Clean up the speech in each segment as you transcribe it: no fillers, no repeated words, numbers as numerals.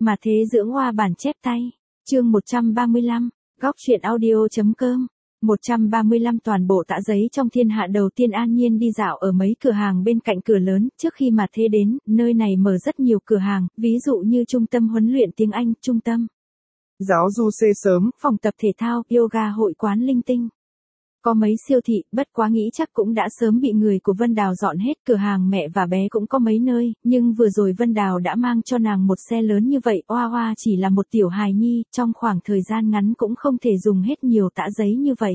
Mà thế dưỡng hoa bản chép tay. Chương 135, góc truyện audio.com. 135 toàn bộ tã giấy trong thiên hạ. Đầu tiên An Nhiên đi dạo ở mấy cửa hàng bên cạnh cửa lớn, trước khi mà thế đến, nơi này mở rất nhiều cửa hàng, ví dụ như trung tâm huấn luyện tiếng Anh, trung tâm giáo du xê sớm, phòng tập thể thao, yoga, hội quán linh tinh. Có mấy siêu thị, bất quá nghĩ chắc cũng đã sớm bị người của Vân Đào dọn hết. Cửa hàng mẹ và bé cũng có mấy nơi, nhưng vừa rồi Vân Đào đã mang cho nàng một xe lớn như vậy. Oa Oa chỉ là một tiểu hài nhi, trong khoảng thời gian ngắn cũng không thể dùng hết nhiều tã giấy như vậy.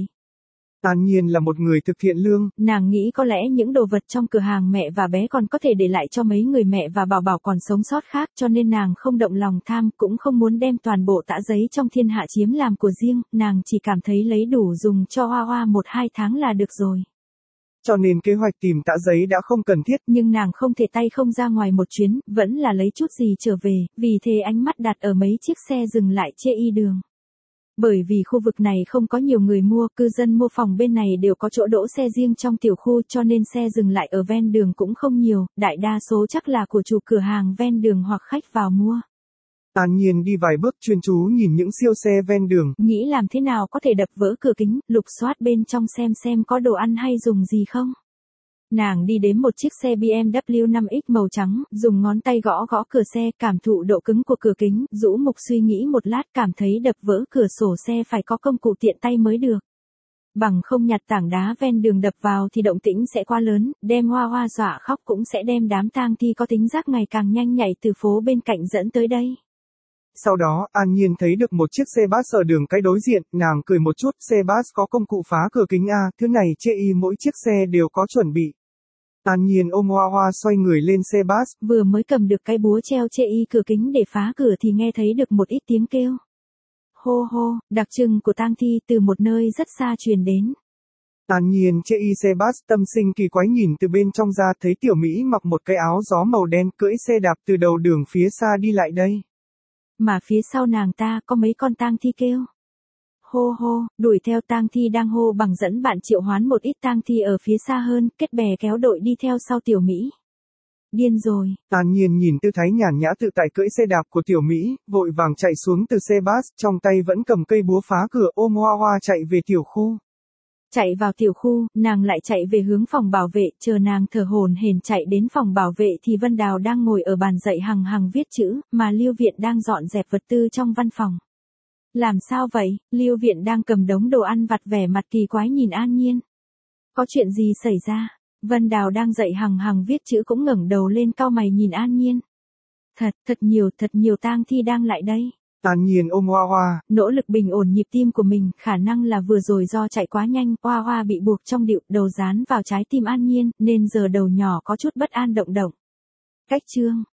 An Nhiên là một người thực thiện lương. Nàng nghĩ có lẽ những đồ vật trong cửa hàng mẹ và bé còn có thể để lại cho mấy người mẹ và bảo bảo còn sống sót khác, cho nên nàng không động lòng tham, cũng không muốn đem toàn bộ tã giấy trong thiên hạ chiếm làm của riêng, nàng chỉ cảm thấy lấy đủ dùng cho Hoa Hoa 1-2 tháng là được rồi. Cho nên kế hoạch tìm tã giấy đã không cần thiết. Nhưng nàng không thể tay không ra ngoài một chuyến, vẫn là lấy chút gì trở về, vì thế ánh mắt đặt ở mấy chiếc xe dừng lại chê y đường. Bởi vì khu vực này không có nhiều người mua, cư dân mua phòng bên này đều có chỗ đỗ xe riêng trong tiểu khu, cho nên xe dừng lại ở ven đường cũng không nhiều, đại đa số chắc là của chủ cửa hàng ven đường hoặc khách vào mua. An Nhiên đi vài bước chuyên chú nhìn những siêu xe ven đường. Nghĩ làm thế nào có thể đập vỡ cửa kính, lục soát bên trong xem có đồ ăn hay dùng gì không. Nàng đi đến một chiếc xe BMW 5X màu trắng, dùng ngón tay gõ gõ cửa xe, cảm thụ độ cứng của cửa kính, rũ mục suy nghĩ một lát, cảm thấy đập vỡ cửa sổ xe phải có công cụ tiện tay mới được. Bằng không nhặt tảng đá ven đường đập vào thì động tĩnh sẽ quá lớn, đem Hoa Hoa dọa khóc, cũng sẽ đem đám tang thi có tính giác ngày càng nhanh nhạy từ phố bên cạnh dẫn tới đây. Sau đó, An Nhiên thấy được một chiếc xe bus ở đường cái đối diện, nàng cười một chút, xe bus có công cụ phá cửa kính a, thứ này chê y mỗi chiếc xe đều có chuẩn bị. An Nhiên ôm Hoa Hoa xoay người lên xe bus, vừa mới cầm được cái búa treo chê y cửa kính để phá cửa thì nghe thấy được một ít tiếng kêu. Hô hô, đặc trưng của tang thi từ một nơi rất xa truyền đến. An Nhiên chê y xe bus, tâm sinh kỳ quái nhìn từ bên trong ra, thấy tiểu Mỹ mặc một cái áo gió màu đen cưỡi xe đạp từ đầu đường phía xa đi lại đây. Mà phía sau nàng ta có mấy con tang thi kêu. Hô hô, đuổi theo tang thi đang hô bằng dẫn bạn triệu hoán một ít tang thi ở phía xa hơn, kết bè kéo đội đi theo sau tiểu Mỹ. Điên rồi. An Nhiên nhìn tư thái nhàn nhã tự tại cưỡi xe đạp của tiểu Mỹ, vội vàng chạy xuống từ xe bus, trong tay vẫn cầm cây búa phá cửa, ôm Hoa Hoa chạy về tiểu khu. Chạy vào tiểu khu, nàng lại chạy về hướng phòng bảo vệ, chờ nàng thở hổn hển chạy đến phòng bảo vệ thì Vân Đào đang ngồi ở bàn dạy hằng viết chữ, mà Lưu Viện đang dọn dẹp vật tư trong văn phòng. Làm sao vậy? Lưu Viện đang cầm đống đồ ăn vặt vẻ mặt kỳ quái nhìn An Nhiên. Có chuyện gì xảy ra? Vân Đào đang dạy hằng viết chữ cũng ngẩng đầu lên cau mày nhìn An Nhiên. Thật nhiều tang thi đang lại đây. An Nhiên ôm Hoa Hoa, nỗ lực bình ổn nhịp tim của mình, khả năng là vừa rồi do chạy quá nhanh, Hoa Hoa bị buộc trong điệu, đầu dán vào trái tim An Nhiên, nên giờ đầu nhỏ có chút bất an động. Cách chương